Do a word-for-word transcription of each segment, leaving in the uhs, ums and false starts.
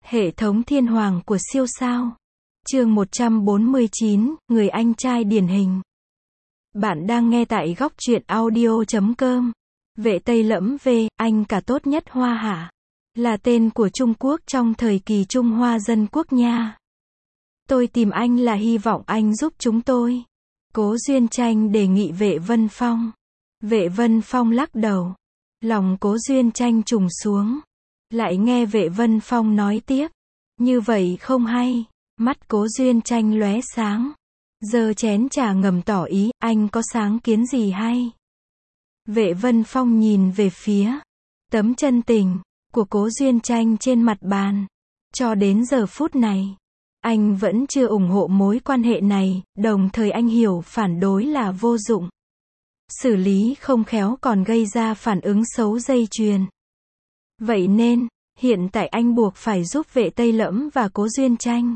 Hệ thống thiên hoàng của siêu sao. Chương một trăm bốn mươi chín, người anh trai điển hình. Bạn đang nghe tại góc truyện audio chấm com. Vệ Tây Lẫm V, anh cả tốt nhất Hoa Hạ, là tên của Trung Quốc trong thời kỳ Trung Hoa Dân Quốc nha. Tôi tìm anh là hy vọng anh giúp chúng tôi. Cố Duyên Tranh đề nghị Vệ Vân Phong. Vệ Vân Phong lắc đầu. Lòng Cố Duyên Tranh trùng xuống. Lại nghe Vệ Vân Phong nói tiếp. Như vậy không hay. Mắt Cố Duyên Tranh lóe sáng. Giơ chén trà ngầm tỏ ý, anh có sáng kiến gì hay? Vệ Vân Phong nhìn về phía tấm chân tình của Cố Duyên Tranh trên mặt bàn. Cho đến giờ phút này, anh vẫn chưa ủng hộ mối quan hệ này, đồng thời anh hiểu phản đối là vô dụng. Xử lý không khéo còn gây ra phản ứng xấu dây chuyền. Vậy nên, hiện tại anh buộc phải giúp Vệ Tây Lẫm và Cố Duyên Tranh.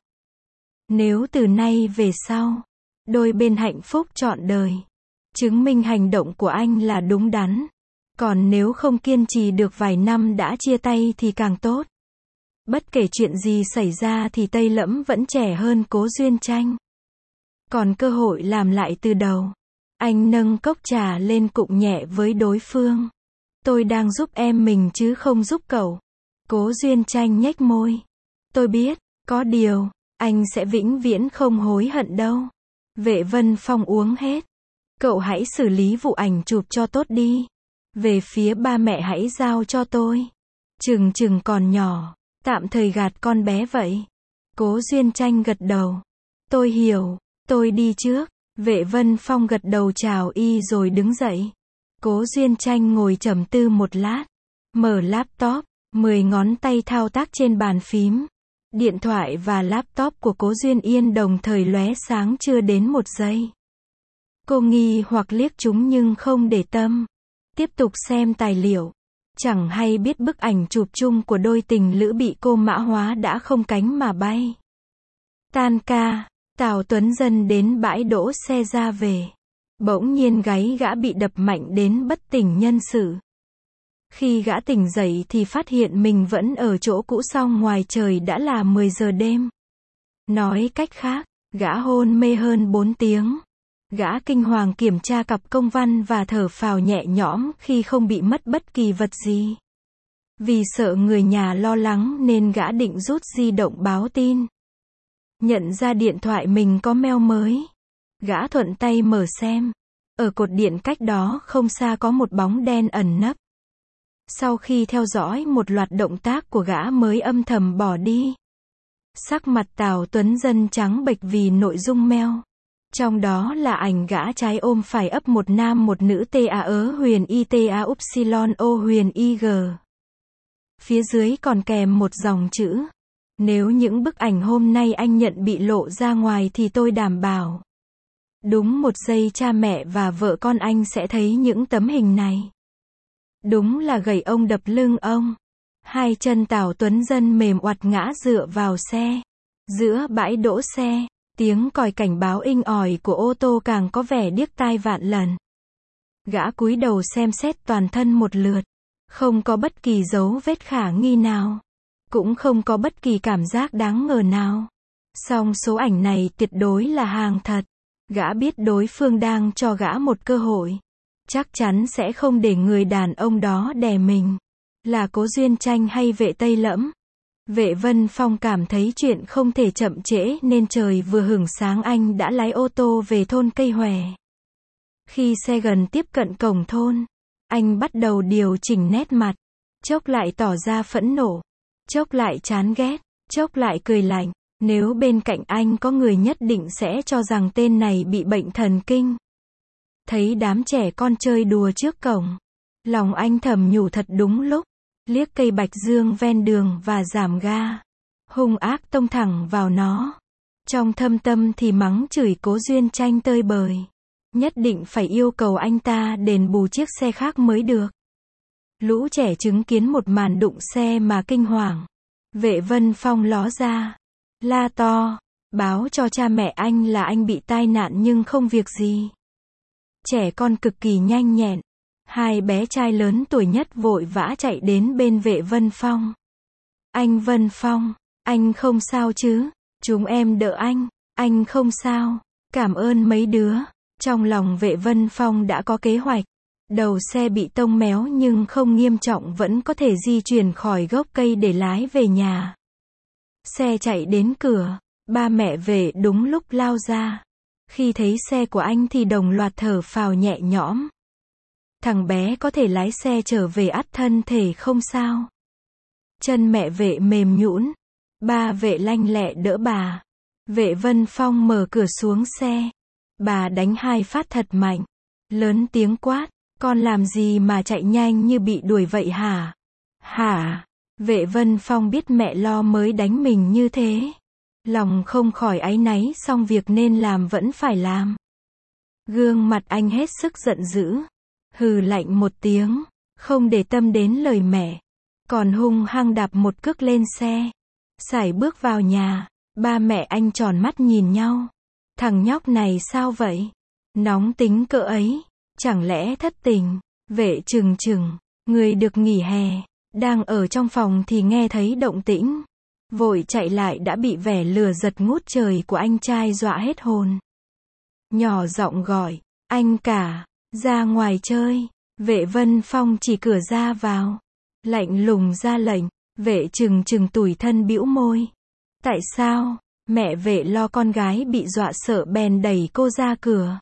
Nếu từ nay về sau, đôi bên hạnh phúc trọn đời, chứng minh hành động của anh là đúng đắn. Còn nếu không kiên trì được vài năm đã chia tay thì càng tốt. Bất kể chuyện gì xảy ra thì Tây Lẫm vẫn trẻ hơn Cố Duyên Tranh. Còn cơ hội làm lại từ đầu. Anh nâng cốc trà lên cụng nhẹ với đối phương. Tôi đang giúp em mình chứ không giúp cậu. Cố Duyên Tranh nhếch môi. Tôi biết, có điều, anh sẽ vĩnh viễn không hối hận đâu. Vệ Vân Phong uống hết. Cậu hãy xử lý vụ ảnh chụp cho tốt đi. Về phía ba mẹ hãy giao cho tôi. Chừng chừng còn nhỏ, tạm thời gạt con bé vậy. Cố Duyên Tranh gật đầu. Tôi hiểu, tôi đi trước. Vệ Vân Phong gật đầu chào y rồi đứng dậy. Cố Duyên Tranh ngồi trầm tư một lát. Mở laptop, mười ngón tay thao tác trên bàn phím. Điện thoại và laptop của Cố Duyên Yên đồng thời lóe sáng chưa đến một giây. Cô nghi hoặc liếc chúng nhưng không để tâm. Tiếp tục xem tài liệu. Chẳng hay biết bức ảnh chụp chung của đôi tình lữ bị cô mã hóa đã không cánh mà bay. Tan ca, Tào Tuấn Dân đến bãi đỗ xe ra về. Bỗng nhiên gáy gã bị đập mạnh đến bất tỉnh nhân sự. Khi gã tỉnh dậy thì phát hiện mình vẫn ở chỗ cũ, song ngoài trời đã là mười giờ đêm. Nói cách khác, gã hôn mê hơn bốn tiếng. Gã kinh hoàng kiểm tra cặp công văn và thở phào nhẹ nhõm khi không bị mất bất kỳ vật gì. Vì sợ người nhà lo lắng nên gã định rút di động báo tin. Nhận ra điện thoại mình có mail mới. Gã thuận tay mở xem. Ở cột điện cách đó không xa có một bóng đen ẩn nấp. Sau khi theo dõi một loạt động tác của gã mới âm thầm bỏ đi. Sắc mặt Tào Tuấn Dân trắng bệch vì nội dung mail. Trong đó là ảnh gã trái ôm phải ấp một nam một nữ ta ớ huyền y ta upsilon o huyền ig. Phía dưới còn kèm một dòng chữ. Nếu những bức ảnh hôm nay anh nhận bị lộ ra ngoài thì tôi đảm bảo. Đúng một giây cha mẹ và vợ con anh sẽ thấy những tấm hình này. Đúng là gầy ông đập lưng ông. Hai chân Tào Tuấn Dân mềm oặt ngã dựa vào xe. Giữa bãi đỗ xe, tiếng còi cảnh báo inh ỏi của ô tô càng có vẻ điếc tai vạn lần. Gã cúi đầu xem xét toàn thân một lượt. Không có bất kỳ dấu vết khả nghi nào. Cũng không có bất kỳ cảm giác đáng ngờ nào. Song số ảnh này tuyệt đối là hàng thật. Gã biết đối phương đang cho gã một cơ hội. Chắc chắn sẽ không để người đàn ông đó đè mình. Là Cố Duyên Tranh hay Vệ Tây Lẫm? Vệ Vân Phong cảm thấy chuyện không thể chậm trễ nên trời vừa hửng sáng anh đã lái ô tô về thôn Cây Hòe. Khi xe gần tiếp cận cổng thôn, anh bắt đầu điều chỉnh nét mặt. Chốc lại tỏ ra phẫn nộ. Chốc lại chán ghét. Chốc lại cười lạnh. Nếu bên cạnh anh có người nhất định sẽ cho rằng tên này bị bệnh thần kinh. Thấy đám trẻ con chơi đùa trước cổng. Lòng anh thầm nhủ thật đúng lúc. Liếc cây bạch dương ven đường và giảm ga. Hung ác tông thẳng vào nó. Trong thâm tâm thì mắng chửi Cố Duyên Tranh tơi bời. Nhất định phải yêu cầu anh ta đền bù chiếc xe khác mới được. Lũ trẻ chứng kiến một màn đụng xe mà kinh hoàng. Vệ Vân Phong ló ra. La to. Báo cho cha mẹ anh là anh bị tai nạn nhưng không việc gì. Trẻ con cực kỳ nhanh nhẹn. Hai bé trai lớn tuổi nhất vội vã chạy đến bên Vệ Vân Phong. Anh Vân Phong, Anh không sao chứ? Chúng em đỡ anh. Anh không sao. Cảm ơn mấy đứa. Trong lòng Vệ Vân Phong đã có kế hoạch. Đầu xe bị tông méo nhưng không nghiêm trọng, vẫn có thể di chuyển khỏi gốc cây để lái về nhà. Xe chạy đến cửa, ba mẹ Vệ đúng lúc lao ra. Khi thấy xe của anh thì đồng loạt thở phào nhẹ nhõm. Thằng bé có thể lái xe trở về, ắt thân thể không sao. Chân mẹ Vệ mềm nhũn, ba Vệ lanh lẹ đỡ bà. Vệ Vân Phong mở cửa xuống xe. Bà đánh hai phát thật mạnh, lớn tiếng quát, con làm gì mà chạy nhanh như bị đuổi vậy hả? Hả? Vệ Vân Phong biết mẹ lo mới đánh mình như thế. Lòng không khỏi áy náy, song việc nên làm vẫn phải làm. Gương mặt anh hết sức giận dữ. Hừ lạnh một tiếng, không để tâm đến lời mẹ. Còn hung hăng đạp một cước lên xe. Sải bước vào nhà, ba mẹ anh tròn mắt nhìn nhau. Thằng nhóc này sao vậy? Nóng tính cỡ ấy, chẳng lẽ thất tình? Vệ trừng trừng, người được nghỉ hè, đang ở trong phòng thì nghe thấy động tĩnh. Vội chạy lại đã bị vẻ lừa giật ngút trời của anh trai dọa hết hồn. Nhỏ giọng gọi, anh cả, ra ngoài chơi. Vệ Vân Phong chỉ cửa ra vào, lạnh lùng ra lệnh. Vệ trừng trừng tủi thân bĩu môi. Tại sao? Mẹ Vệ lo con gái bị dọa sợ bèn đẩy cô ra cửa.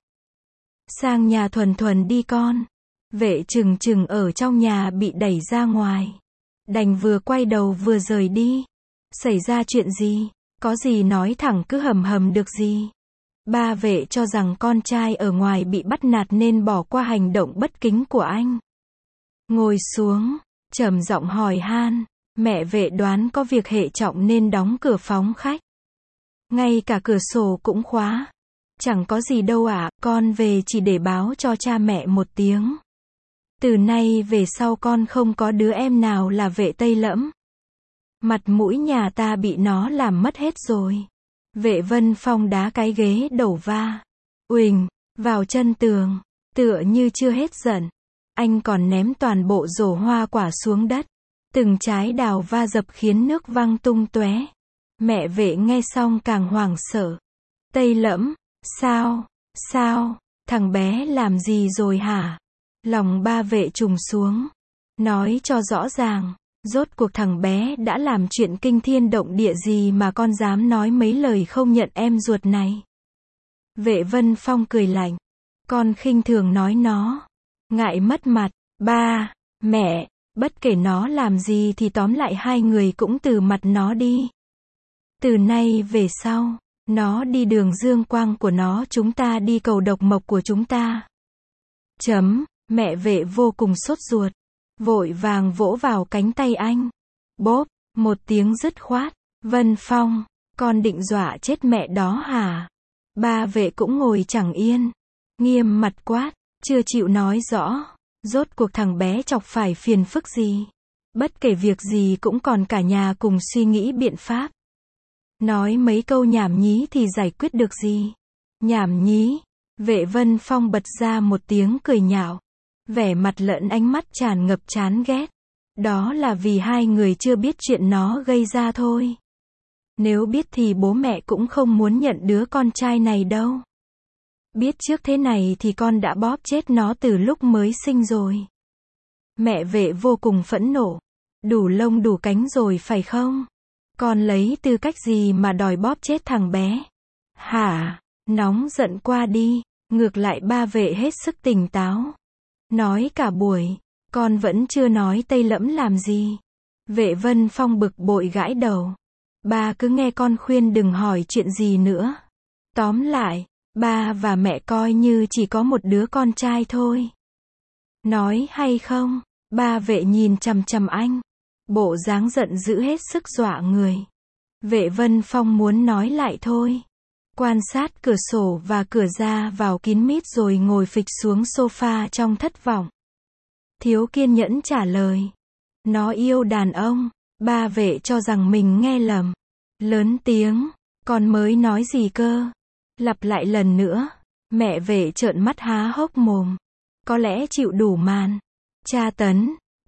Sang nhà Thuần Thuần đi con. Vệ trừng trừng ở trong nhà bị đẩy ra ngoài. Đành vừa quay đầu vừa rời đi. Xảy ra chuyện gì? Có gì nói thẳng, cứ hầm hầm được gì? Ba Vệ cho rằng con trai ở ngoài bị bắt nạt nên bỏ qua hành động bất kính của anh. Ngồi xuống, trầm giọng hỏi han. Mẹ Vệ đoán có việc hệ trọng nên đóng cửa phóng khách. Ngay cả cửa sổ cũng khóa. Chẳng có gì đâu ạ, à, con về chỉ để báo cho cha mẹ một tiếng. Từ nay về sau con không có đứa em nào là Vệ Tây Lẫm. Mặt mũi nhà ta bị nó làm mất hết rồi. Vệ Vân Phong đá cái ghế đầu va. Uỳnh, vào chân tường. Tựa như chưa hết giận. Anh còn ném toàn bộ rổ hoa quả xuống đất. Từng trái đào va dập khiến nước văng tung tóe. Mẹ Vệ nghe xong càng hoảng sợ. Tây Lẫm, sao, sao, thằng bé làm gì rồi hả? Lòng ba Vệ trùng xuống. Nói cho rõ ràng, rốt cuộc thằng bé đã làm chuyện kinh thiên động địa gì mà con dám nói mấy lời không nhận em ruột này? Vệ Vân Phong cười lạnh. Con khinh thường nói nó. Ngại mất mặt. Ba, mẹ, bất kể nó làm gì thì tóm lại hai người cũng từ mặt nó đi. Từ nay về sau, nó đi đường dương quang của nó, chúng ta đi cầu độc mộc của chúng ta. Chấm, mẹ Vệ vô cùng sốt ruột. Vội vàng vỗ vào cánh tay anh. Bốp, một tiếng dứt khoát. Vân Phong, con định dọa chết mẹ đó hả? Ba Vệ cũng ngồi chẳng yên. Nghiêm mặt quát, chưa chịu nói rõ. Rốt cuộc thằng bé chọc phải phiền phức gì? Bất kể việc gì cũng còn cả nhà cùng suy nghĩ biện pháp. Nói mấy câu nhảm nhí thì giải quyết được gì? Nhảm nhí? Vệ Vân Phong bật ra một tiếng cười nhạo. Vẻ mặt lẫn ánh mắt tràn ngập chán ghét. Đó là vì hai người chưa biết chuyện nó gây ra thôi. Nếu biết thì bố mẹ cũng không muốn nhận đứa con trai này đâu. Biết trước thế này thì con đã bóp chết nó từ lúc mới sinh rồi. Mẹ Vệ vô cùng phẫn nộ. Đủ lông đủ cánh rồi phải không? Con lấy tư cách gì mà đòi bóp chết thằng bé? Hả? Nóng giận qua đi. Ngược lại ba Vệ hết sức tỉnh táo. Nói cả buổi, con vẫn chưa nói Tây Lẫm làm gì. Vệ Vân Phong bực bội gãi đầu. Ba cứ nghe con khuyên đừng hỏi chuyện gì nữa. Tóm lại, ba và mẹ coi như chỉ có một đứa con trai thôi. Nói hay không? Ba Vệ nhìn chằm chằm anh. Bộ dáng giận dữ hết sức dọa người. Vệ Vân Phong muốn nói lại thôi. Quan sát cửa sổ và cửa ra vào kín mít rồi ngồi phịch xuống sofa trong thất vọng. Thiếu kiên nhẫn trả lời. Nó yêu đàn ông. Ba Vệ cho rằng mình nghe lầm. Lớn tiếng. Con mới nói gì cơ? Lặp lại lần nữa. Mẹ Vệ trợn mắt há hốc mồm. Có lẽ chịu đủ màn tra tấn